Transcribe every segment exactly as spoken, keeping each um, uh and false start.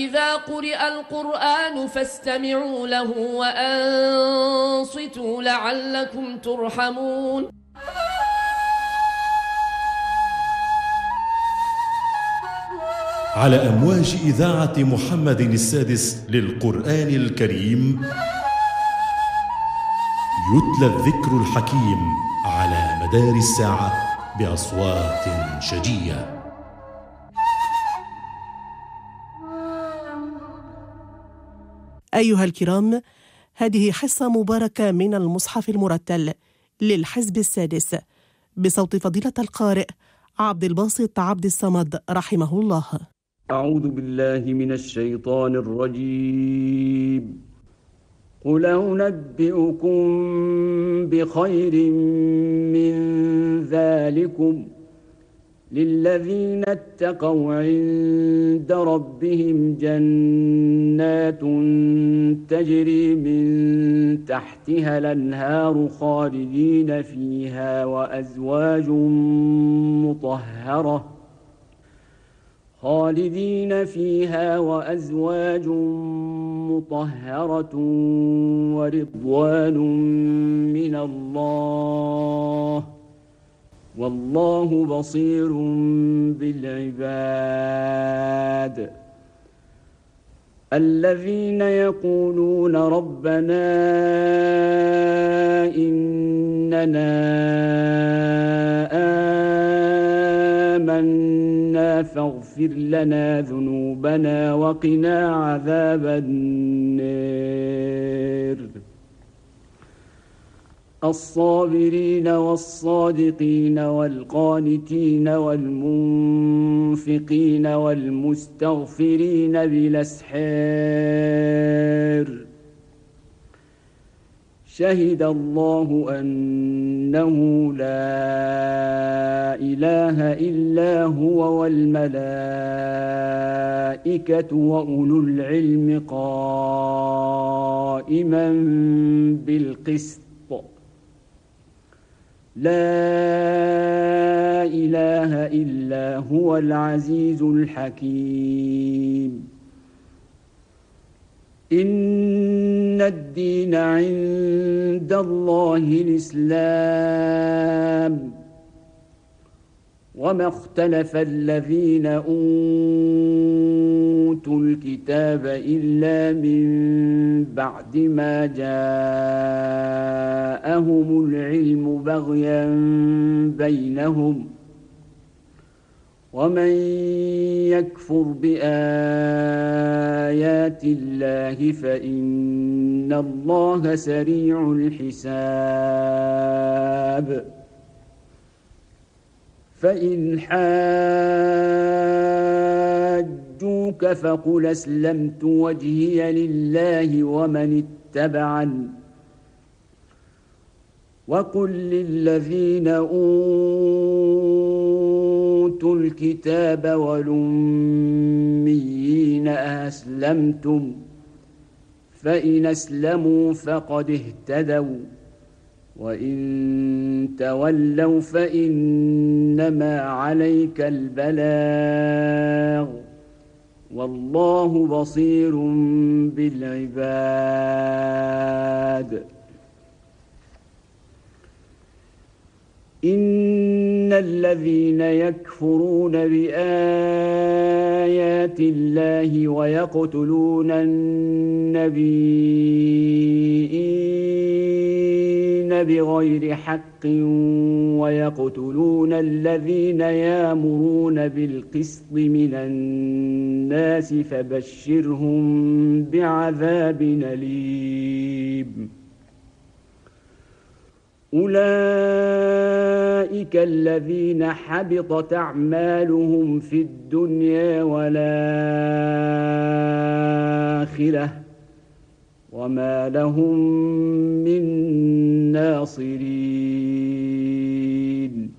وإذا قرئ القرآن فاستمعوا له وأنصتوا لعلكم ترحمون. على أمواج إذاعة محمد السادس للقرآن الكريم يتلى الذكر الحكيم على مدار الساعة بأصوات شجية. أيها الكرام، هذه حصة مباركة من المصحف المرتل للحزب السادس بصوت فضيلة القارئ عبد الباسط عبد الصمد رحمه الله. أعوذ بالله من الشيطان الرجيم. قل أنبئكم بخير من ذلكم للذين اتقوا عند ربهم جنات تجري من تحتها الأنهار خالدين فيها وأزواج مطهرة خالدين فيها وأزواج مطهرة ورضوان من الله والله بصير بالعباد. الذين يقولون ربنا إننا آمنا فاغفر لنا ذنوبنا وقنا عذاب النار. الصابرين والصادقين والقانتين والمنفقين والمستغفرين بالأسحار. شهد الله أنه لا إله إلا هو والملائكة وأولو العلم قائما بالقسط. لا إله إلا هو العزيز الحكيم. إن الدين عند الله الإسلام وما اختلف الذين أوتوا الكتاب إلا من بعد ما جاءهم العلم بغيا بينهم ومن يكفر بآيات الله فإن الله سريع الحساب. فإن حاجوك فقل أسلمت وجهي لله ومن اتبعني وقل للذين أوتوا الكتاب والأميين أسلمتم فإن أسلموا فقد اهتدوا وإن تولوا فإنما عليك البلاغ والله بصير بالعباد. إن الذين يكفرون بآيات الله ويقتلون النبيين بغير حق ويقتلون الذين يأمرون بالقسط من الناس فبشرهم بعذاب أليم. أولئك الذين حبطت أعمالهم في الدنيا والآخرة وما لهم من ناصرين.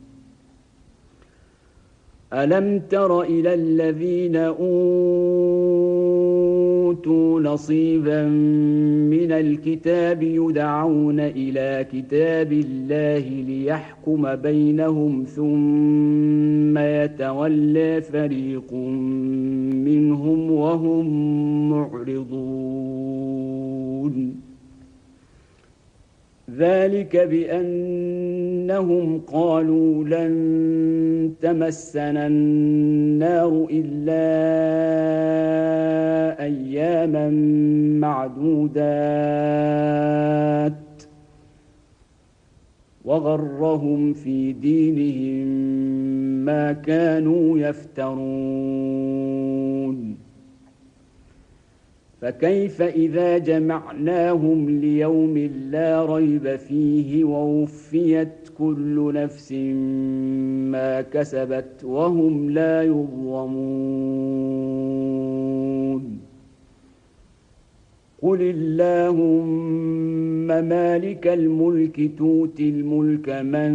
ألم تر إلى الذين أوتوا أوتوا نصيبا من الكتاب يدعون إلى كتاب الله ليحكم بينهم ثم يتولى فريق منهم وهم معرضون ذلك بأنهم قالوا لن تمسنا النار إلا أياما معدودات وغرهم في دينهم ما كانوا يفترون فكيف إذا جمعناهم ليوم لا ريب فيه ووفيت كل نفس ما كسبت وهم لا يظلمون قل اللهم مالك الملك تؤتي الملك من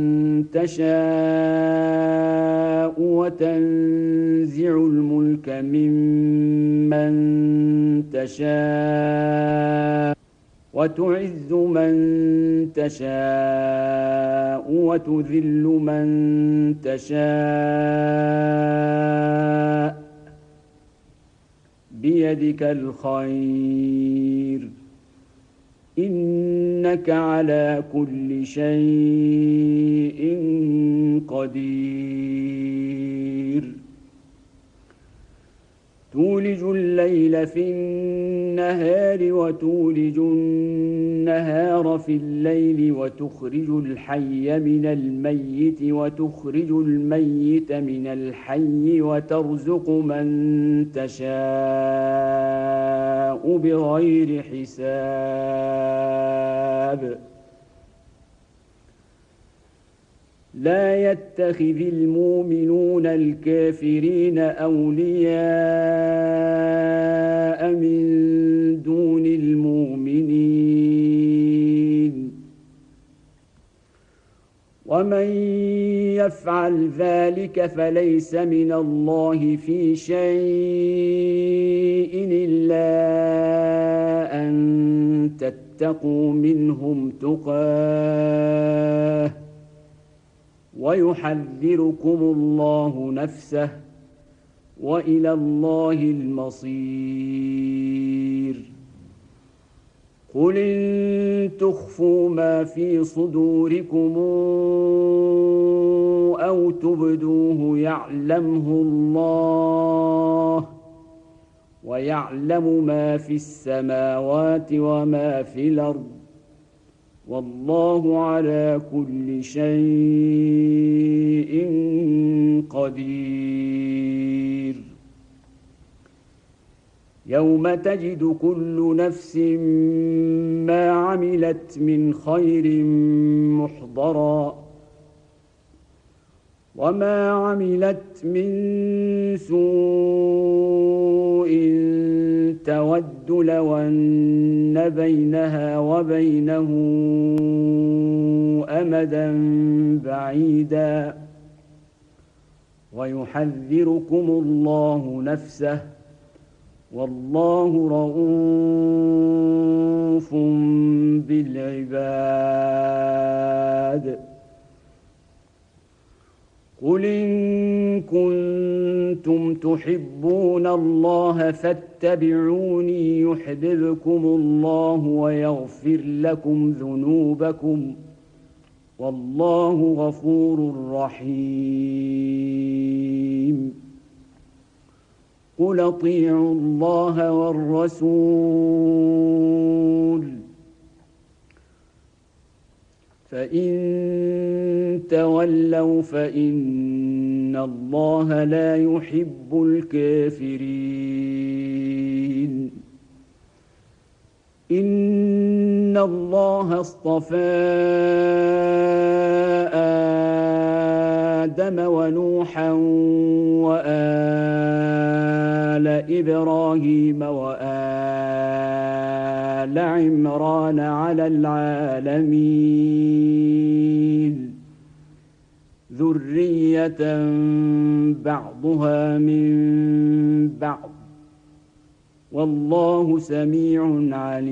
تشاء وتنزع الملك ممن تشاء وتعز من تشاء وتذل من تشاء بيدك الخير إنك على كل شيء قدير تولج الليل في النهار وتولج النهار في الليل وتخرج الحي من الميت وتخرج الميت من الحي وترزق من تشاء بغير حساب لا يتخذ المؤمنون الكافرين أولياء من دون المؤمنين ومن يفعل ذلك فليس من الله في شيء إلا أن تتقوا منهم تقاه ويحذركم الله نفسه وإلى الله المصير قل إن تخفوا ما في صدوركم أو تبدوه يعلمه الله ويعلم ما في السماوات وما في الأرض والله على كل شيء قدير يوم تجد كل نفس ما عملت من خير محضرا وما عملت من سوء تود لو أن بينها وبينه أمدا بعيدا ويحذركم الله نفسه والله رؤوف بالعباد قل إن كنتم تحبون الله فاتبعوني يحببكم الله ويغفر لكم ذنوبكم والله غفور رحيم قل اطيعوا الله والرسول فإن تولوا فإن الله لا يحب الكافرين إن الله اصطفى آدم ونوحا وآل إبراهيم وآل عمران على العالمين ذرية بعضها من بعض والله سميع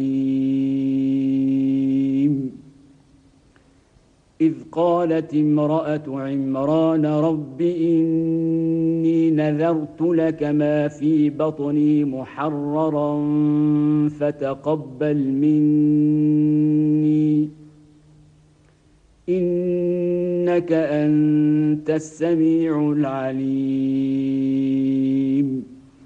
عليم. إذ قالت امرأة عمران رب إني نذرت لك ما في بطني محررا فتقبل مني إنك أنت السميع العليم.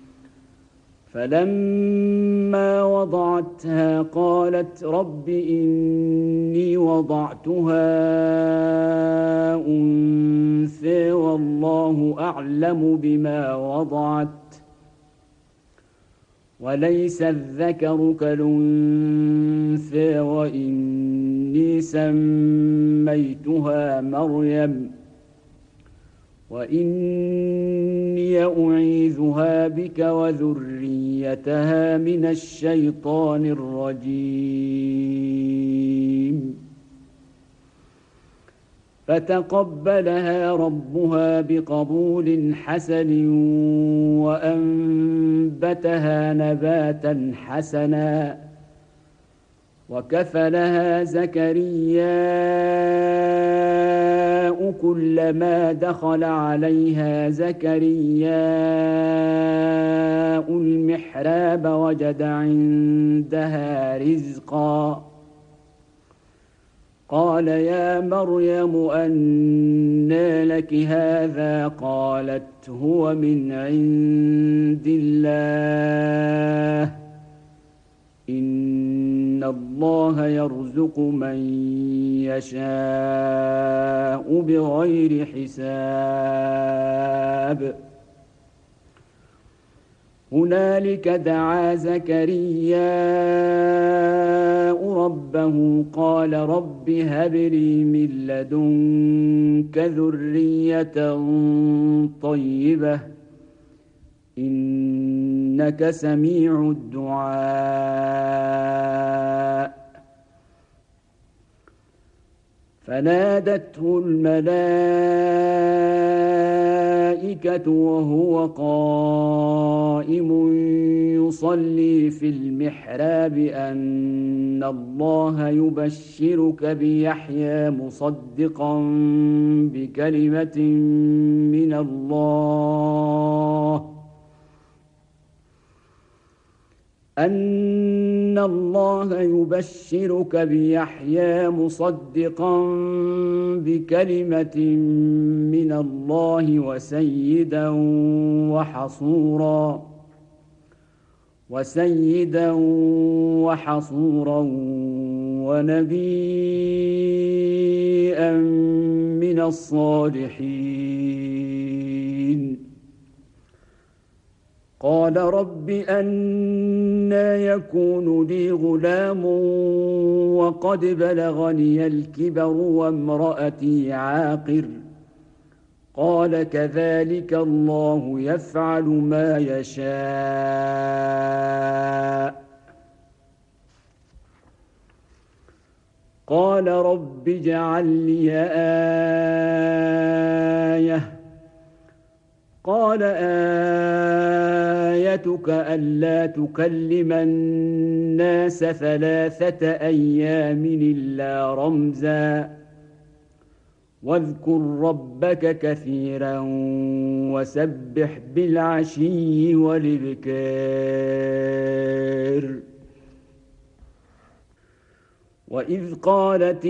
فلما وضعتها قالت رب إني وضعتها أنثى والله أعلم بما وضعت وليس الذكر كالأنثى وإني سميتها مريم وإني أعيذها بك وذريتها من الشيطان الرجيم. فتقبلها ربها بقبول حسن وأنبتها نباتا حسنا وكفلها زكرياء كلما دخل عليها زكرياء المحراب وجد عندها رزقا قال يا مريم أنى لك هذا قالت هو من عند الله إن الله يرزق من يشاء بغير حساب. هنالك دعا زكرياء ربه قال رب هب لي من لدنك ذرية طيبة إنك سميع الدعاء. فنادته الملائكة وهو قائم يصلي في المحراب أن الله يبشرك بيحيى مصدقا بكلمة من الله أن الله يبشرك بيحيى مصدقا بكلمة من الله وسيدا وحصورا وسيدا وحصورا ونبيا من الصالحين. قال رب أنى يكون لي غلام وقد بلغني الكبر وامرأتي عاقر قال كذلك الله يفعل ما يشاء. قال رب اجعل لي آية قال آيتك ألا تكلم الناس ثلاثة أيام إلا رمزا واذكر ربك كثيرا وسبح بالعشي والإبكار. وإذ قالت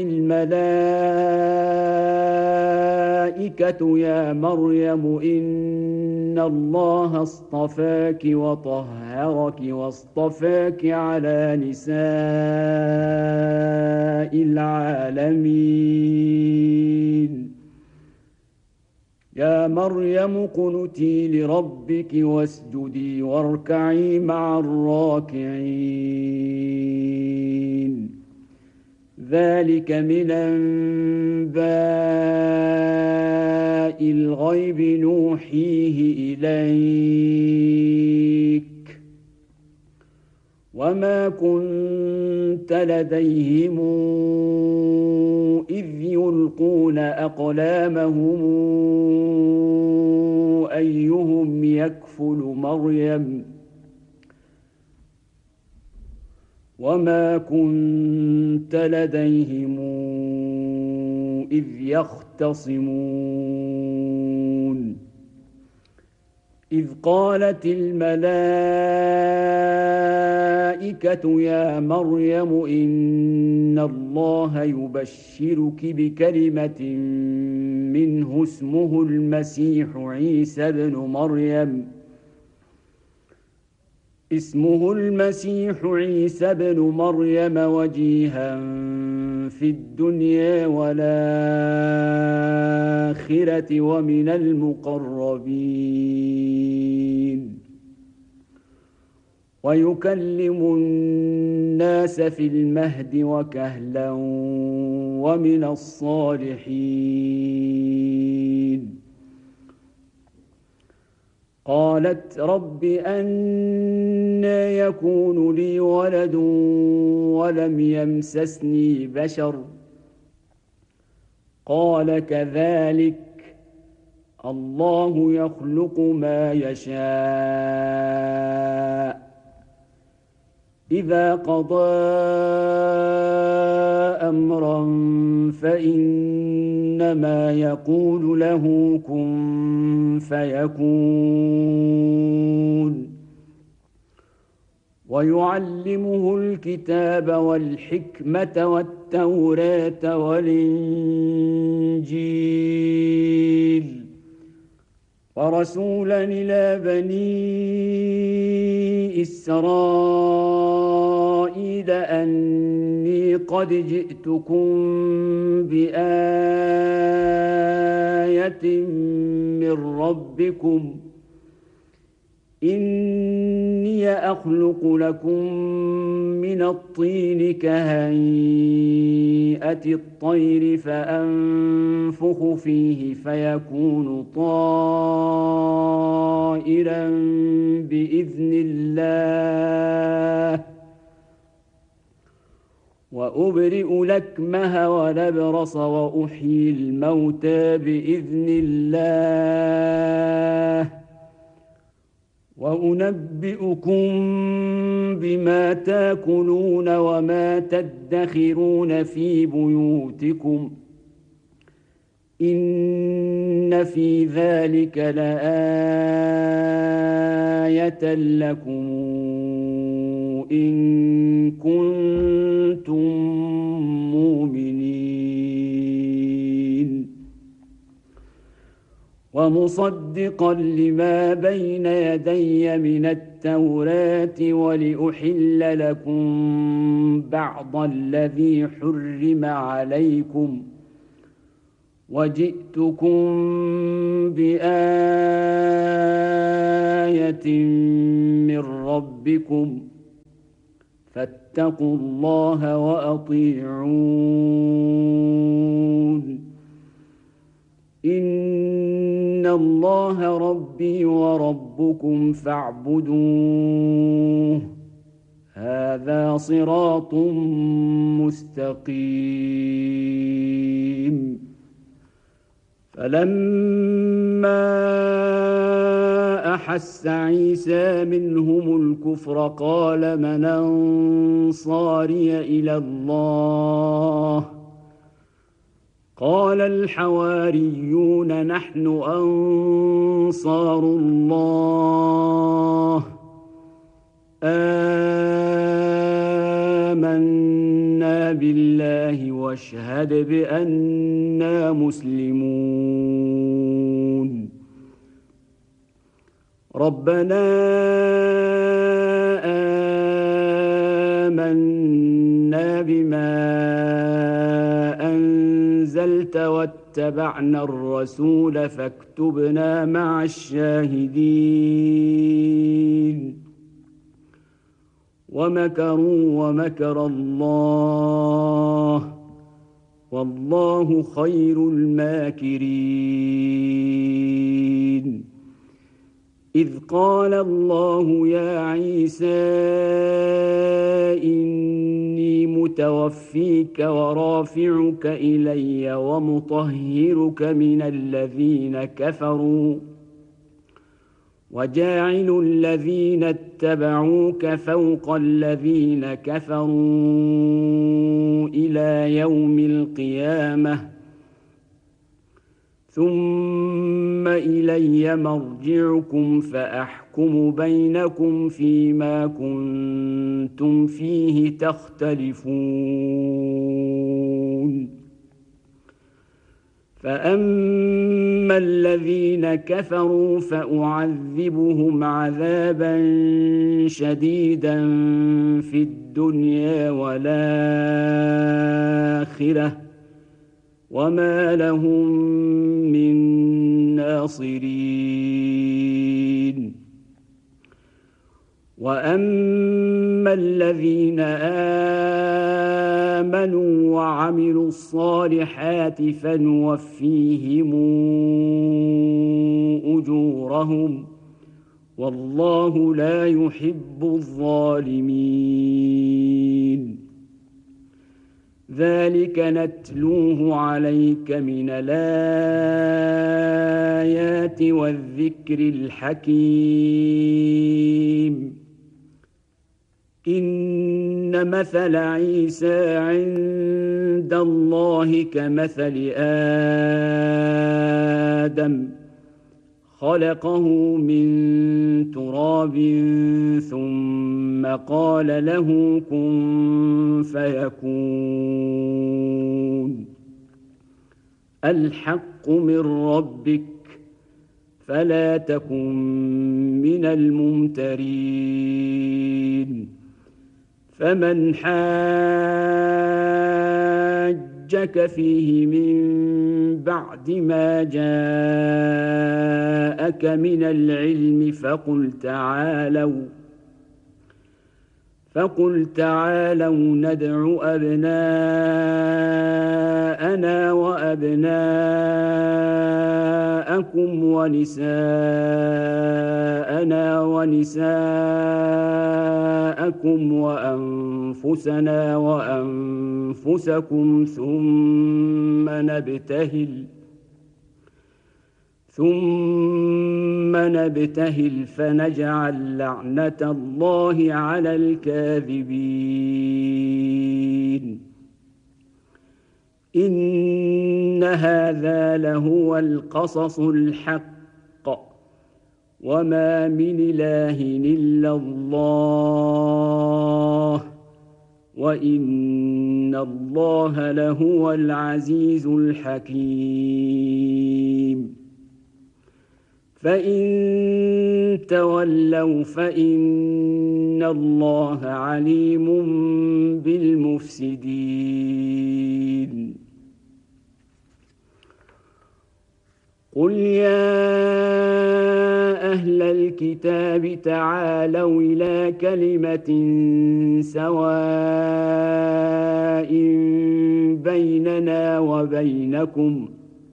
الملائكة يا مريم إن الله اصطفاك وطهرك واصطفاك على نساء العالمين. يا مريم اقنتي لربك واسجدي واركعي مع الراكعين. ذلك من أنباء الغيب نوحيه إليك وما كنت لديهم إذ يلقون أقلامهم أيهم يكفل مريم وما كنت لديهم إذ يختصمون إذ قالت الملائكة يا مريم إن الله يبشرك بكلمة منه اسمه المسيح عيسى ابن مريم اسمه المسيح عيسى ابن مريم وجيها في الدنيا والآخرة ومن المقربين ويكلم الناس في المهد وكهلا ومن الصالحين قالت رب أنى يكون لي ولد ولم يمسسني بشر قال كذلك الله يخلق ما يشاء إذا قضى أمرا فإنما يقول له كن فيكون ويعلمه الكتاب والحكمة والتوراة والإنجيل ورسولا إلى بني إسرائيل أني قد جئتكم بآية من ربكم إني أخلق لكم من الطين كهيئة الطير فأنفخ فيه فيكون طائرا بإذن الله وأبرئ الأكمه والأبرص وأحيي الموتى بإذن الله وأنبئكم بما تاكلون وما تدخرون في بيوتكم إن في ذلك لآية لكم إن كنتم مؤمنين ومصدقا لما بين يدي من التوراة ولأحل لكم بعض الذي حرم عليكم وجئتكم بآية من ربكم فاتقوا الله وأطيعون إن الله ربي وربكم فاعبدوه هذا صراط مستقيم فلما أحس عيسى منهم الكفر قال من أنصاري إلى الله قال الحواريون نحن أنصار الله آمنا بالله واشهد بأننا مسلمون ربنا آمنا بما أنزلت واتبعنا الرسول فاكتبنا مع الشاهدين ومكروا ومكر الله والله خير الماكرين إذ قال الله يا عيسى إني متوفيك ورافعك إلي ومطهرك من الذين كفروا وجاعل الذين اتبعوك فوق الذين كفروا إلى يوم القيامة ثم إلي مرجعكم فأحكم بينكم فيما كنتم فيه تختلفون فأما الذين كفروا فأعذبهم عذابا شديدا في الدنيا والآخرة وما لهم من ناصرين وأما الذين آمنوا وعملوا الصالحات فنوفيهم أجورهم والله لا يحب الظالمين ذلك نتلوه عليك من الآيات والذكر الحكيم إن مثل عيسى عند الله كمثل آدم خلقه من تراب ثم قال له كن فيكون الحق من ربك فلا تكن من الممترين فمن حاجك فيه من بعد ما جاءك من العلم فقل تعالوا فقل تعالوا ندع أبناءنا وأبناءكم ونساءنا ونساءكم وأنفسنا وأنفسكم ثم نبتهل ثم نبتهل فنجعل لعنة الله على الكاذبين إن هذا لهو القصص الحق وما من إله إلا الله وإن الله لهو العزيز الحكيم فإن تولوا فإن الله عليم بالمفسدين قل يا أهل الكتاب تعالوا إلى كلمة سواء بيننا وبينكم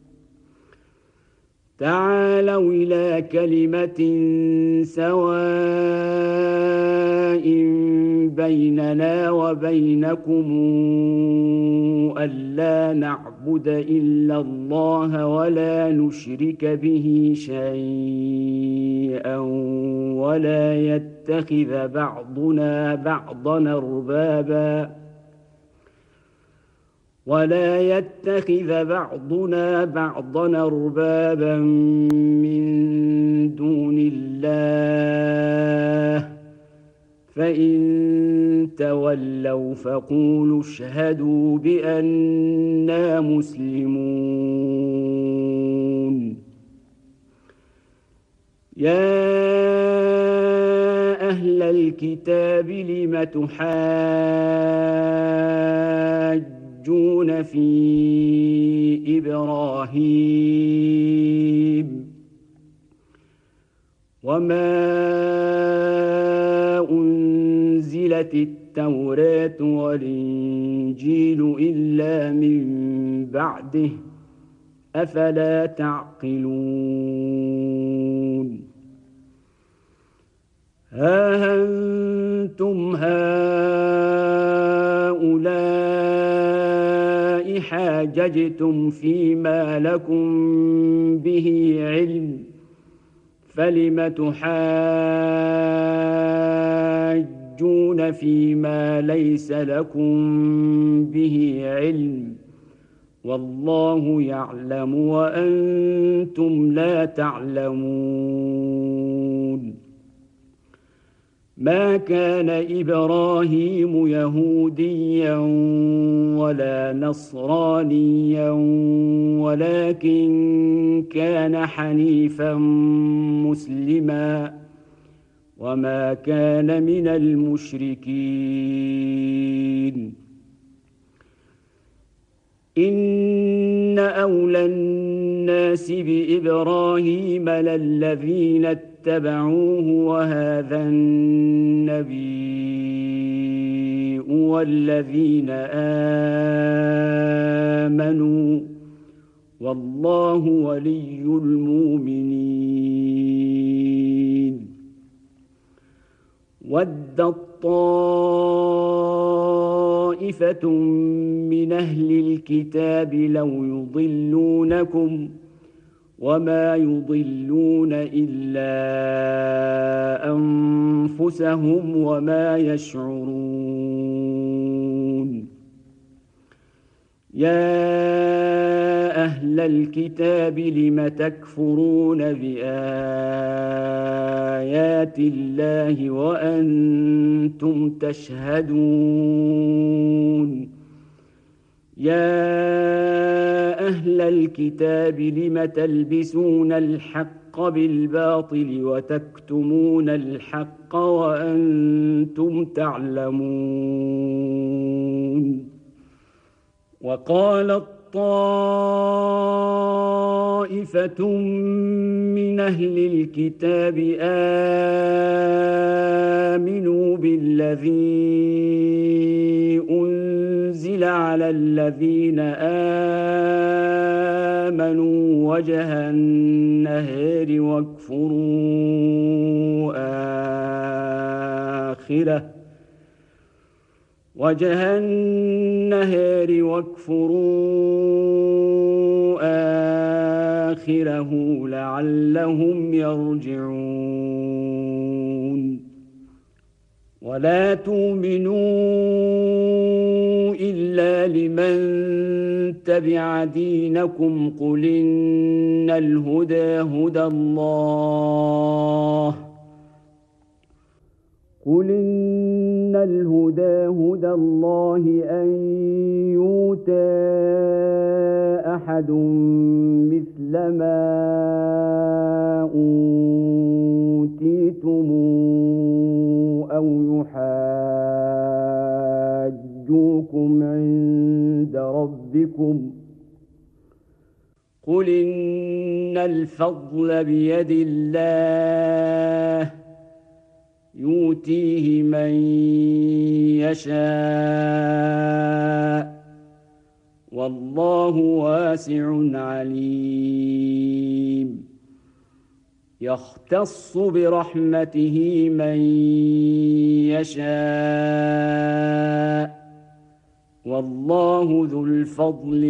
تعالوا إلى كلمة سواء بيننا وبينكم ألا نعبد إلا الله ولا نشرك به شيئا ولا يتخذ بعضنا بعضا أربابا ولا يتخذ بعضنا بعضا أربابا من دون الله فإن تولوا فقولوا اشهدوا بأننا مسلمون يا أهل الكتاب لم تحاجون في إبراهيم وما أنزلت التوراة والإنجيل إلا من بعده أفلا تعقلون ها أنتم هؤلاء حاججتم فيما لكم به علم فلم تحاجون فيما ليس لكم به علم والله يعلم وأنتم لا تعلمون ما كان إبراهيم يهوديا ولا نصرانيا ولكن كان حنيفا مسلما وما كان من المشركين إن أولى الناس بإبراهيم للذين اتبعوه وهذا النبي والذين آمنوا والله ولي المؤمنين ودت طائفة من أهل الكتاب لو يضلونكم وما يضلون إلا أنفسهم وما يشعرون يا أهل الكتاب لم تكفرون بآيات الله وأنتم تشهدون يا أهل الكتاب لم تلبسون الحق بالباطل وتكتمون الحق وأنتم تعلمون وقالت طائفة من أهل الكتاب آمنوا بالذي أنزل على الذين آمنوا وجه النهار واكفروا آخره وجه النهار واكفروا آخره لعلهم يرجعون ولا تؤمنوا إلا لمن تبع دينكم قل إن الهدى هدى الله قل إن الهدى هدى الله أن يؤتى أحد مثل ما أوتيتم أو يحاجوكم عند ربكم قل إن الفضل بيد الله يؤتيه من يشاء والله واسع عليم يختص برحمته من يشاء والله ذو الفضل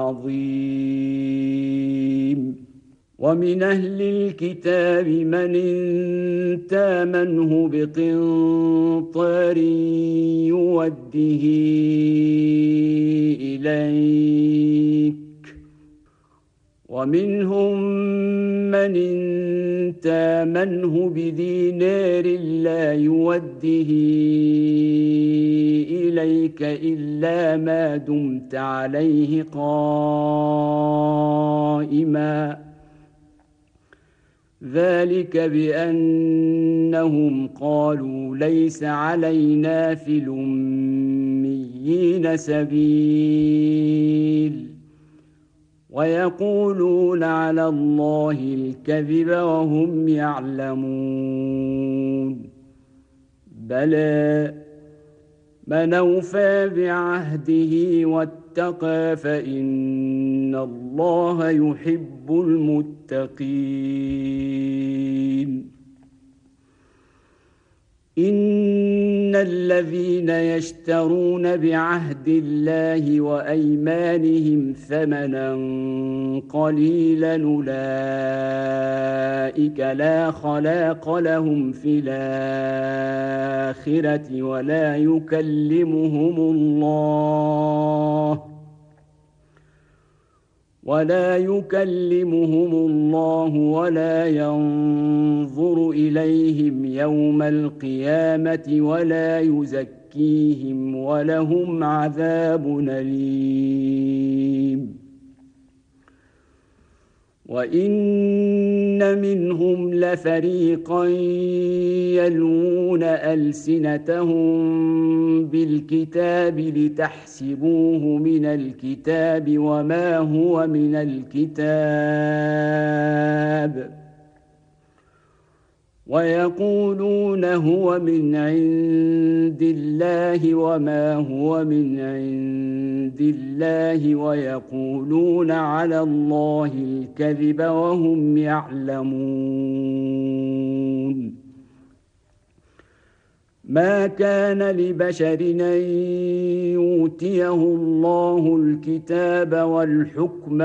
العظيم ومن أهل الكتاب من إن تامنه بقنطار يوده إليك ومنهم من إن تامنه بدينار لا يوده إليك إلا ما دمت عليه قائما ذلك بأنهم قالوا ليس علينا في الأميين سبيل ويقولون على الله الكذب وهم يعلمون بلى من أوفى بعهده واتقى فإن الله يحب المتقين إن الذين يشترون بعهد الله وأيمانهم ثمنا قليلا أولئك لا خلاق لهم في الآخرة ولا يكلمهم الله ولا يكلمهم الله ولا ينظر إليهم يوم القيامة ولا يزكيهم ولهم عذاب أليم وإن منهم لفريقا يلوون ألسنتهم بالكتاب لتحسبوه من الكتاب وما هو من الكتاب ويقولون هو من عند الله وما هو من عند الله ويقولون على الله الكذب وهم يعلمون ما كان لبشر أن يؤتيه الله الكتاب والحكم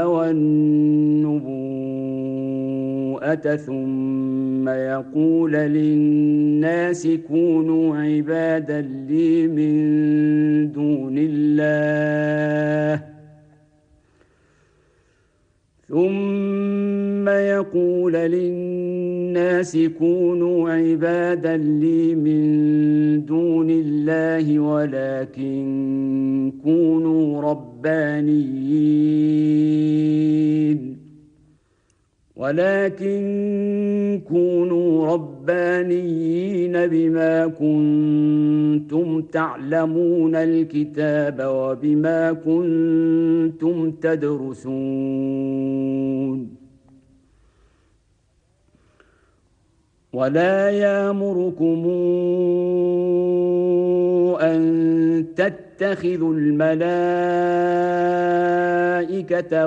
والنبوءة ثم يقول للناس كونوا عبادا لي من دون الله ثم يقول للناس كونوا عبادا لي من دون الله ولكن كونوا ربانيين ولكن كونوا ربانيين بما كنتم تعلمون الكتاب وبما كنتم تدرسون ولا يأمركم أن تتخذوا الملائكة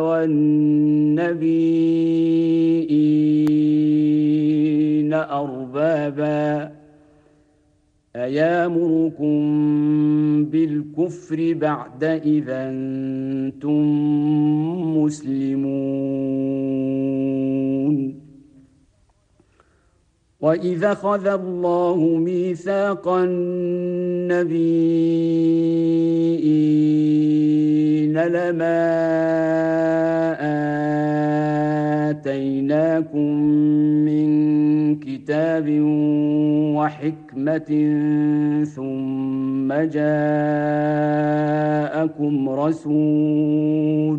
والنبيين أربابا أيامركم بالكفر بعد إذا أنتم مسلمون وإذا أخذ الله ميثاق النبيين لما آتيناكم من كتاب وحكمة ثم جاءكم رسول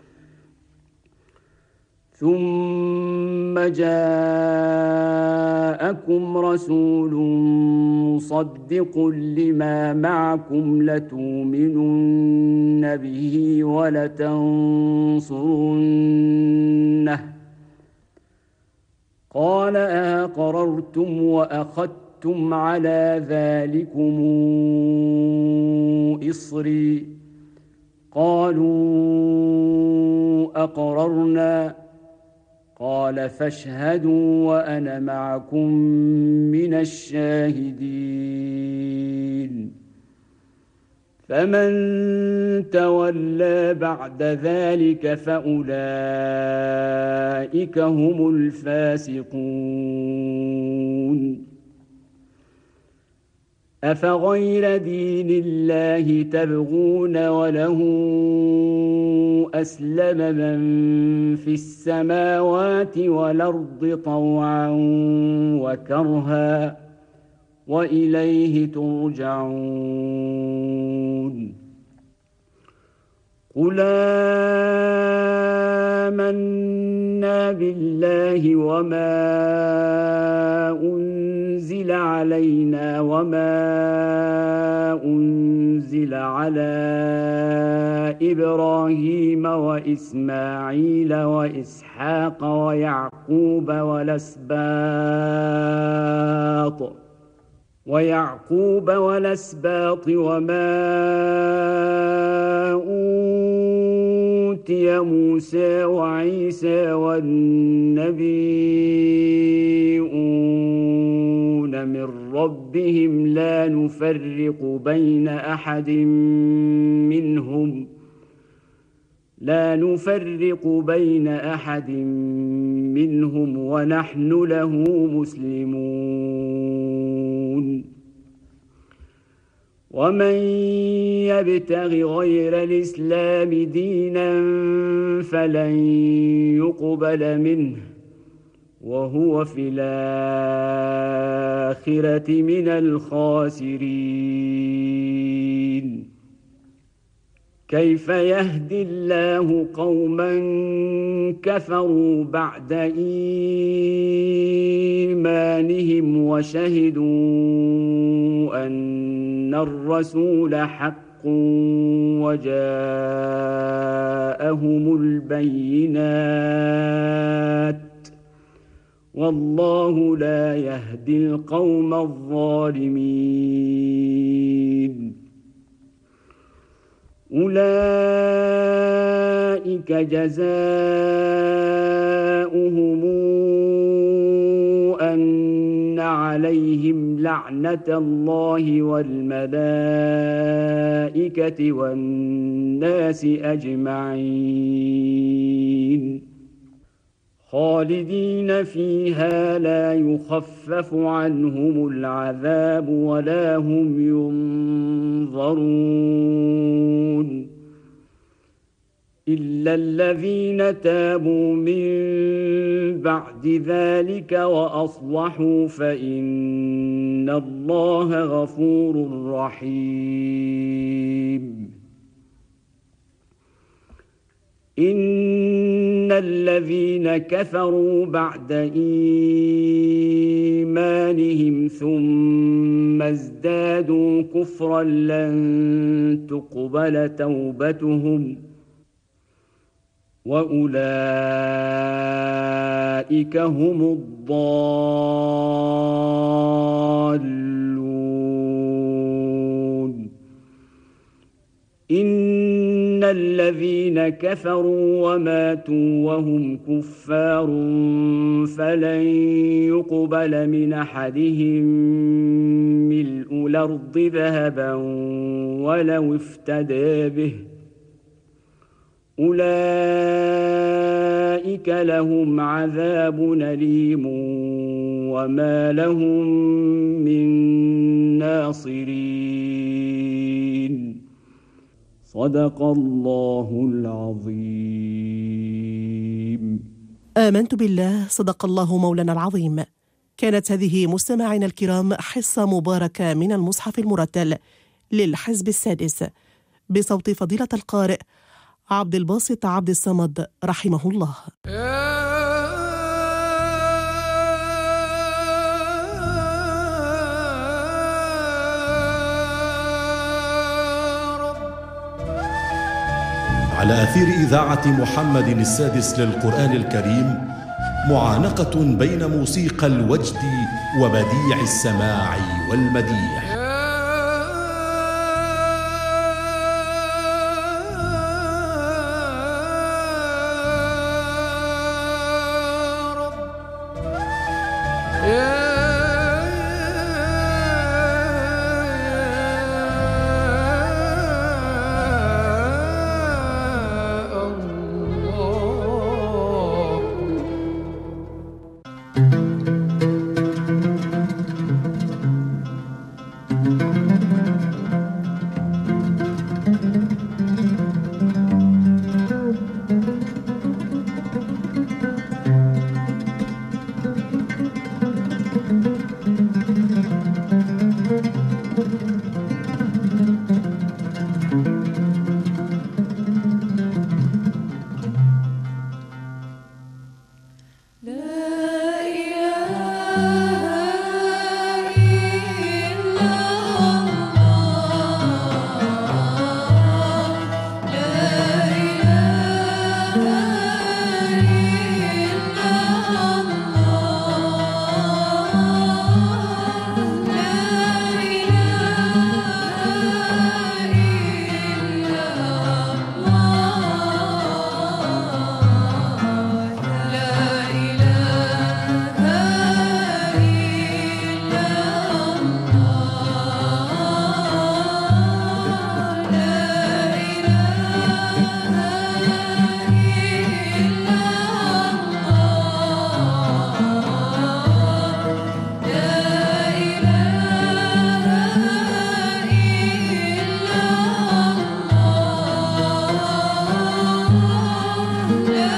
ثم جاءكم رسول مصدق لما معكم لتؤمنن به ولتنصرنه قال أقررتم وأخذتم على ذلكم إصري قالوا أقررنا قال فاشهدوا وأنا معكم من الشاهدين فمن تولى بعد ذلك فأولئك هم الفاسقون أفغير دين الله تبغون وله أسلم من في السماوات والأرض طوعا وكرها وإليه ترجعون قل آمنا بالله وما أنزل علينا وما أنزل على إبراهيم وإسماعيل وإسحاق ويعقوب والأسباط ويعقوب والأسباط وما أوتي موسى وعيسى والنبيون يرجون من ربهم لا نفرق بين أحد منهم لا نفرق بين أحد منهم ونحن له مسلمون ومن يبتغ غير الإسلام دينا فلن يقبل منه وهو في الآخرة من الخاسرين كيف يهدي الله قوما كفروا بعد إيمانهم وشهدوا أن الرسول حق وجاءهم البينات والله لا يهدي القوم الظالمين أولئك جزاؤهم أن عليهم لعنة الله والملائكة والناس أجمعين خالدين فيها لا يخفف عنهم العذاب ولا هم ينظرون إلا الذين تابوا من بعد ذلك وأصلحوا فإن الله غفور رحيم إن الذين كفروا بعد إيمانهم ثم ازدادوا كفرا لن تقبل توبتهم وأولئك هم الضالون إن الذين كفروا وماتوا وهم كفار فلن يقبل من أحدهم ملء الأرض ذهبا ولو افتدى به أولئك لهم عذاب أليم وما لهم من ناصرين صدق الله العظيم. آمنت بالله. صدق الله مولانا العظيم. كانت هذه مستمعينا الكرام حصة مباركة من المصحف المرتل للحزب السادس بصوت فضيلة القارئ عبد الباسط عبد الصمد رحمه الله. على أثير إذاعة محمد السادس للقرآن الكريم معانقة بين موسيقى الوجد وبديع السماع والمديح.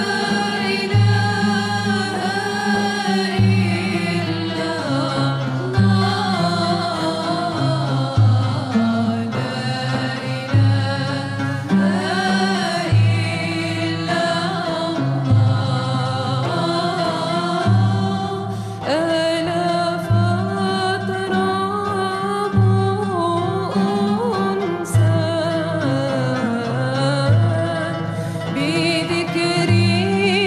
بذكري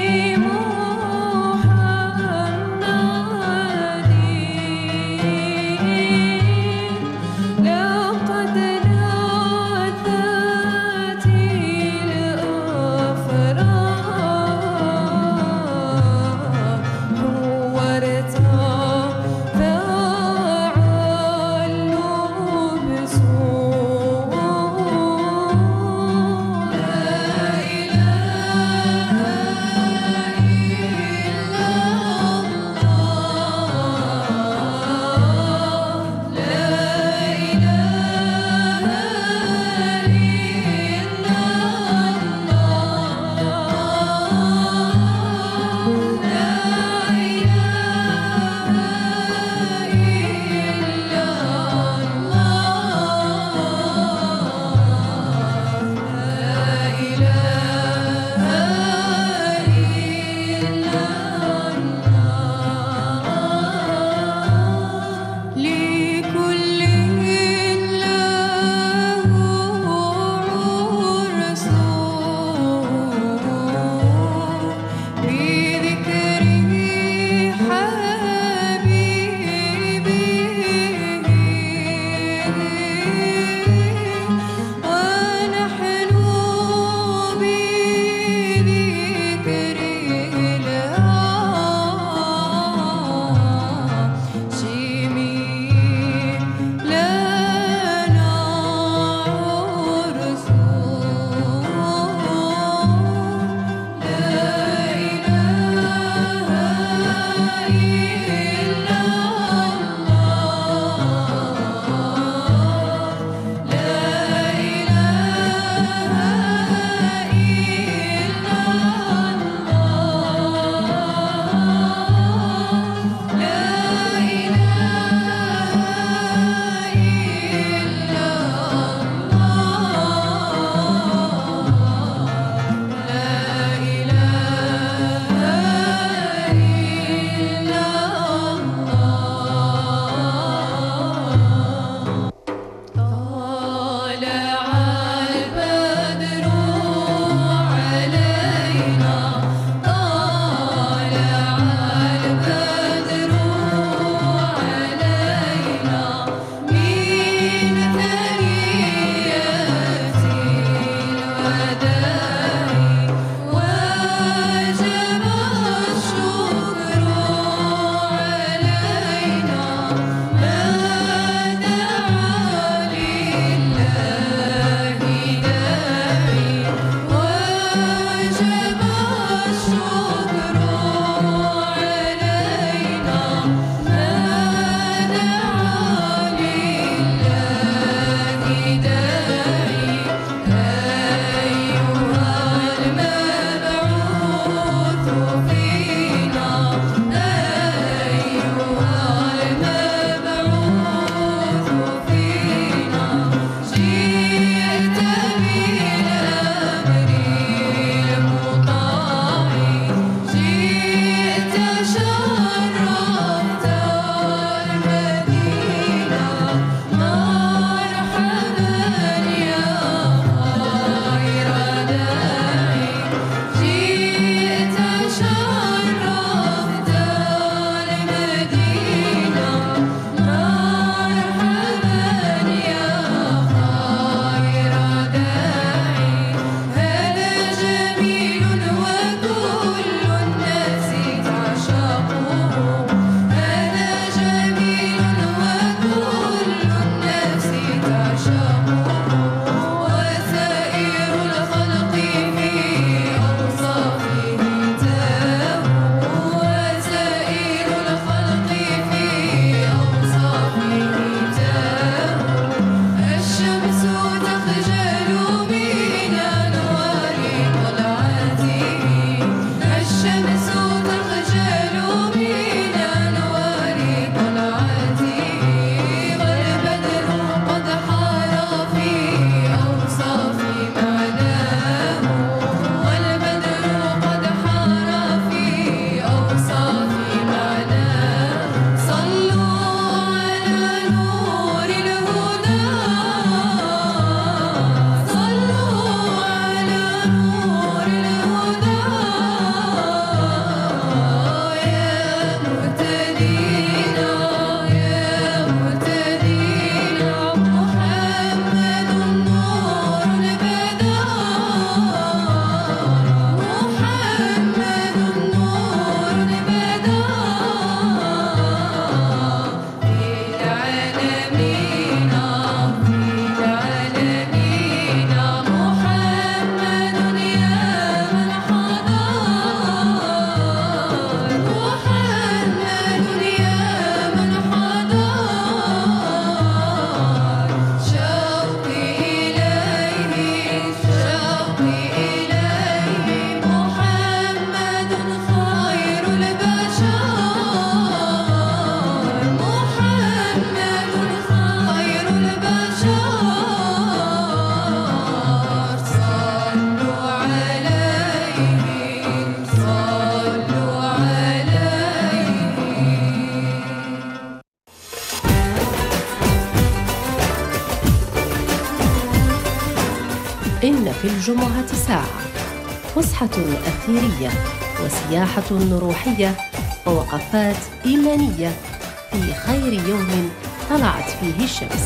الجمعة ساعة، فسحة أثيرية وسياحة روحية ووقفات إيمانية في خير يوم طلعت فيه الشمس.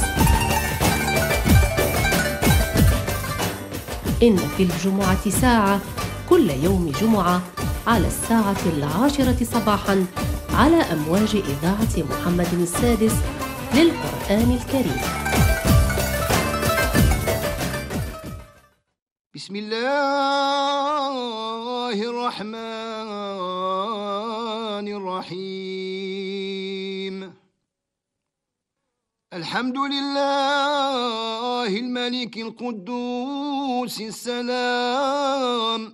إن في الجمعة ساعة كل يوم جمعة على الساعة العاشرة صباحاً على أمواج إذاعة محمد السادس للقرآن الكريم. بسم الله الرحمن الرحيم. الحمد لله الملك القدوس السلام،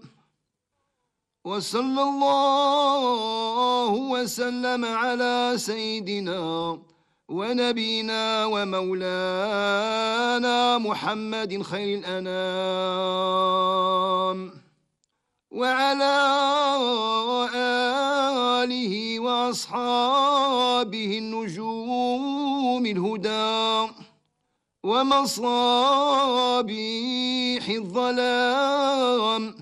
وصلى الله وسلم على سيدنا ونبينا ومولانا محمد خير الأنام، وعلى آله وأصحابه النجوم الهدى ومصابيح الظلام،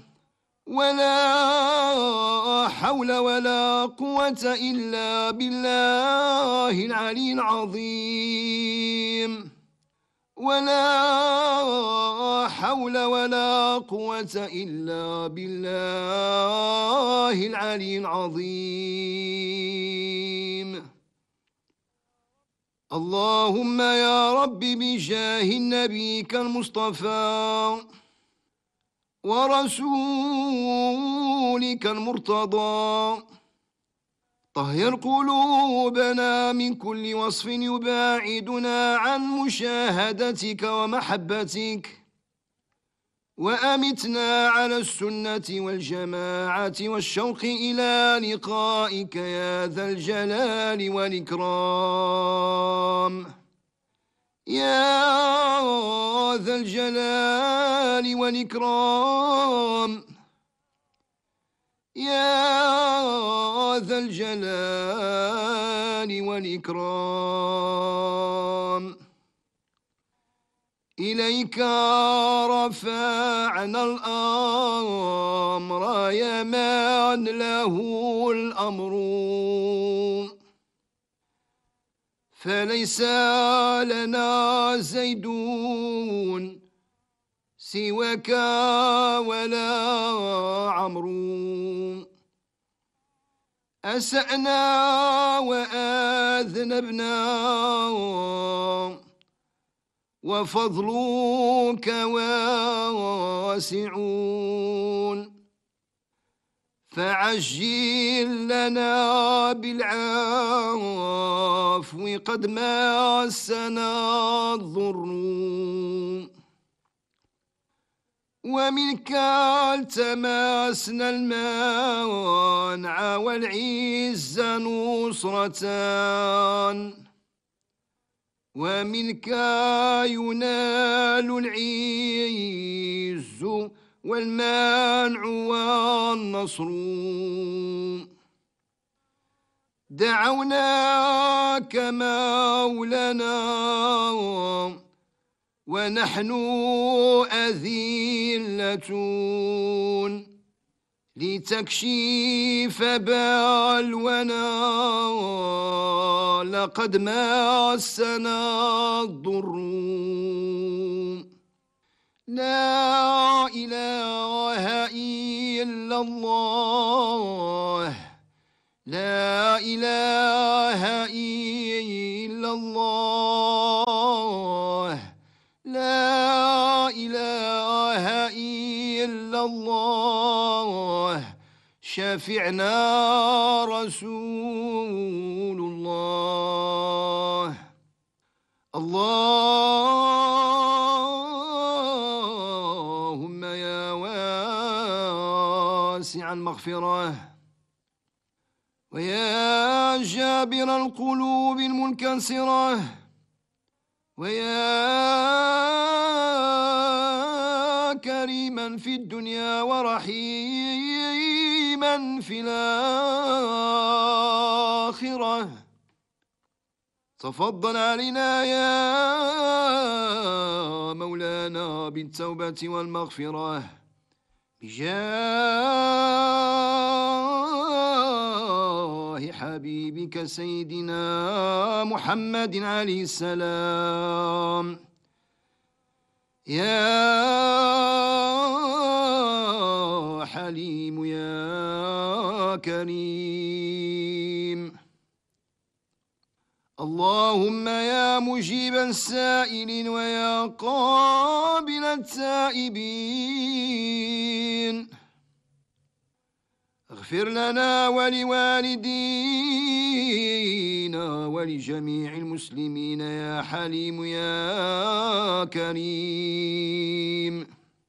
ولا حول ولا قوة إلا بالله العلي العظيم، ولا حول ولا قوة إلا بالله العلي العظيم. اللهم يا رب بجاه نبيك المصطفى ورسولك المرتضى، طهر قلوبنا من كل وصف يباعدنا عن مشاهدتك ومحبتك، وأمتنا على السنة والجماعة والشوق إلى لقائك يا ذا الجلال والإكرام، يا ذا الجلال والإكرام، يا ذا الجلال والإكرام. إليك رفعنا الأمر يا من له الأمر، فليس لنا زيدون سواك ولا عمرو، أسأنا وأذنبنا وفضلك واسعون، فعجل لنا بالعفو قد مسنا الضر، ومنك التمسنا المنع والعز نصرتان، ومنك ينال العز والمنع والنصر. دعوناك مولانا ونحن أذلة لتكشيف بلونا، لقد مسنا الضر. لا إله إلا الله، لا إله إلا الله، لا إله إلا الله، شفعنا رسول الله. اللهم يا واسع المغفرة ويا جابر القلوب المنكسرة ويا كريما في الدنيا ورحيما في الآخرة، تفضل علينا يا مولانا بالتوبة والمغفرة بجاه حبيبك سيدنا محمد عليه السلام. يا حليم يا كريم. اللهم يا مجيب السائلين ويا قابل التائبين اغفر لنا ولوالدينا ولجميع المسلمين يا حليم يا كريم.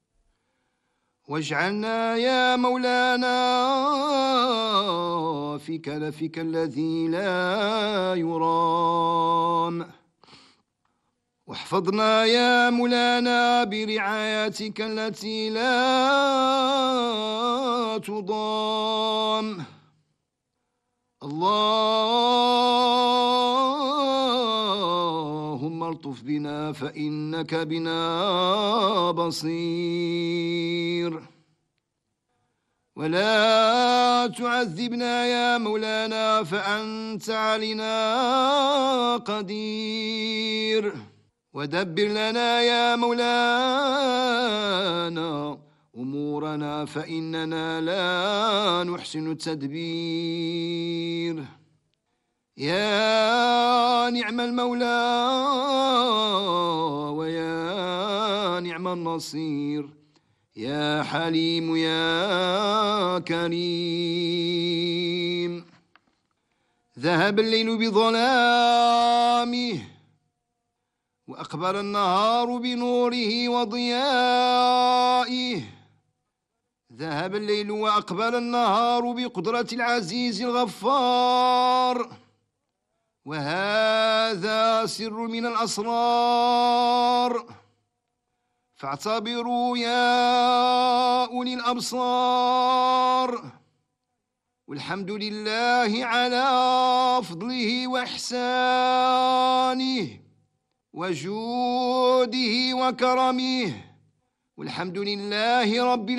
واجعلنا يا مولانا في كنفك الذي لا يرام. واحفظنا يا مولانا برعايتك التي لا تضام. اللهم الطف بنا فإنك بنا بصير. ولا تعذبنا يا مولانا فأنت علينا قدير. ودبر لنا يا مولانا أمورنا فإننا لا نحسن التدبير. يا نعم المولى ويا نعم النصير. يا حليم يا كريم. ذهب الليل بظلامه وأقبل النهار بنوره وضيائه. ذهب الليل وأقبل النهار بقدرة العزيز الغفار. وهذا سر من الأسرار. فاعتبروا يا أولي الأبصار. والحمد لله على فضله وإحسانه وجوده وكرمه. والحمد لله رب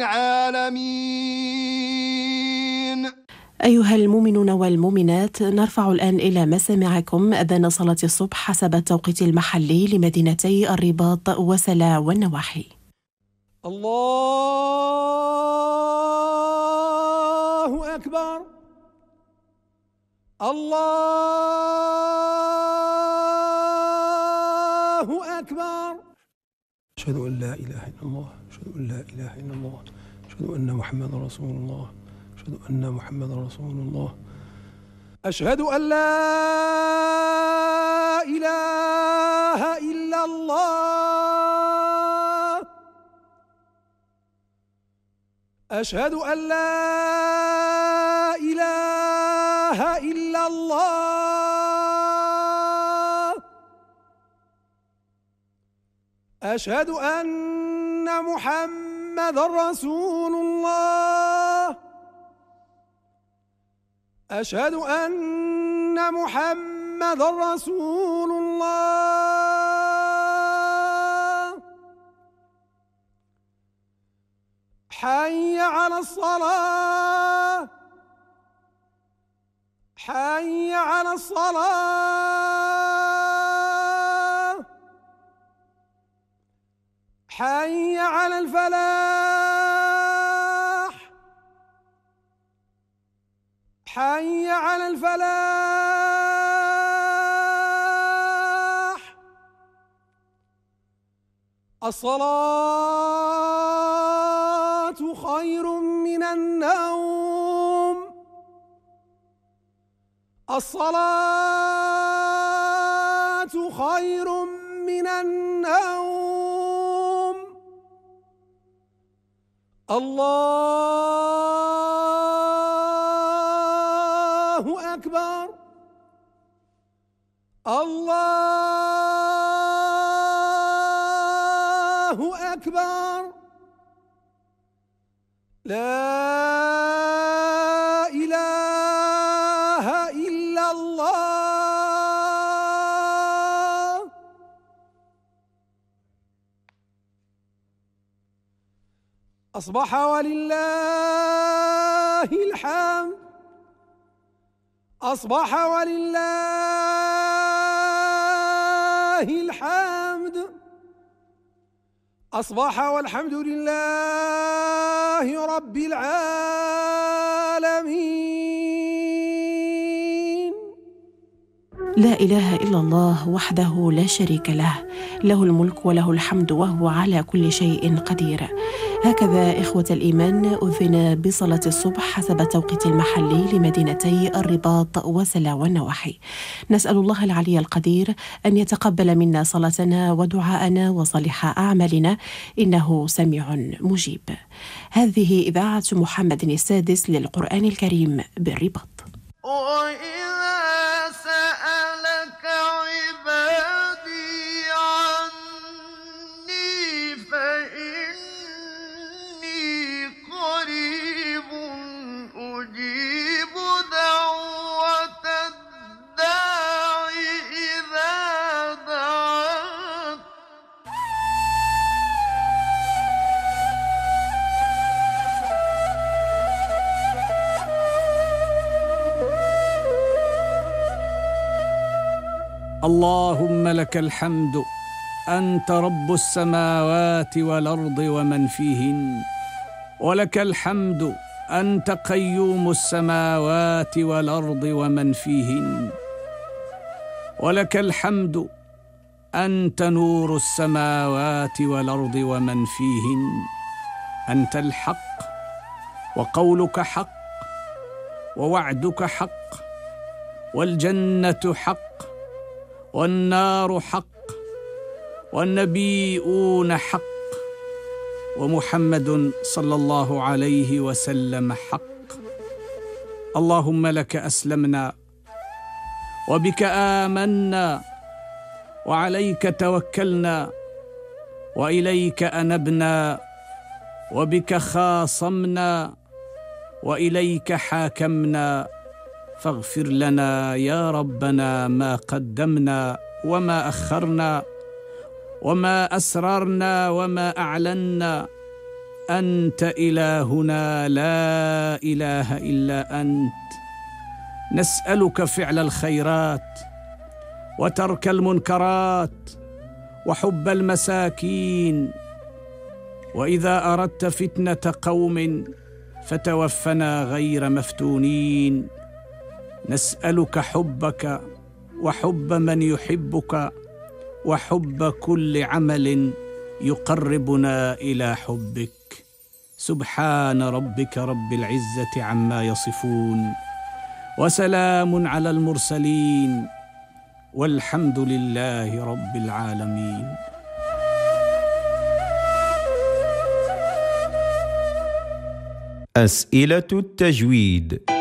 العالمين. أيها المؤمنون والمؤمنات، نرفع الآن إلى مسامعكم أذان صلاة الصبح حسب التوقيت المحلي لمدينتي الرباط وسلا والنواحي. الله أكبر. الله أكبر. أشهد أن لا إله إلا الله. أشهد أن لا إله إلا الله. أشهد أن محمد رسول الله. أشهد أن محمد رسول الله. أشهد أن لا إله إلا الله. أشهد أن لا إله إلا الله. أشهد أن محمد رسول الله. أشهد أن محمد رسول الله. حي على الصلاة. حي على الصلاة. حي على الفلاح. حي على الفلاح. الصلاة خير من النوم. الصلاة خير من النوم. الله أكبر. الله أكبر. لا إله إلا الله. أصبح ولله الحمد، أصبح ولله الحمد، أصبح والحمد لله رب العالمين. لا إله إلا الله وحده لا شريك له، له الملك وله الحمد وهو على كل شيء قدير. هكذا إخوة الإيمان أذن بصلاة الصبح حسب التوقيت المحلي لمدينتي الرباط وسلا والنواحي. نسأل الله العلي القدير أن يتقبل منا صلاتنا ودعاءنا وصالح أعمالنا، إنه سميع مجيب. هذه إذاعة محمد السادس للقرآن الكريم بالرباط. اللهم لك الحمد، أنت رب السماوات والأرض ومن فيهن، ولك الحمد أنت قيوم السماوات والأرض ومن فيهن، ولك الحمد أنت نور السماوات والأرض ومن فيهن. أنت الحق، وقولك حق، ووعدك حق، والجنة حق، والنار حق، والنبيون حق، ومحمد صلى الله عليه وسلم حق. اللهم لك أسلمنا، وبك آمنا، وعليك توكلنا، وإليك أنبنا، وبك خاصمنا، وإليك حاكمنا. فاغفر لنا يا ربنا ما قدمنا وما أخرنا، وما أسررنا وما أعلنا. أنت إلهنا لا إله إلا أنت. نسألك فعل الخيرات، وترك المنكرات، وحب المساكين، وإذا أردت فتنة قوم فتوفنا غير مفتونين. نسألك حبك، وحب من يحبك، وحب كل عمل يقربنا إلى حبك. سبحان ربك رب العزة عما يصفون، وسلام على المرسلين، والحمد لله رب العالمين. أسئلة التجويد.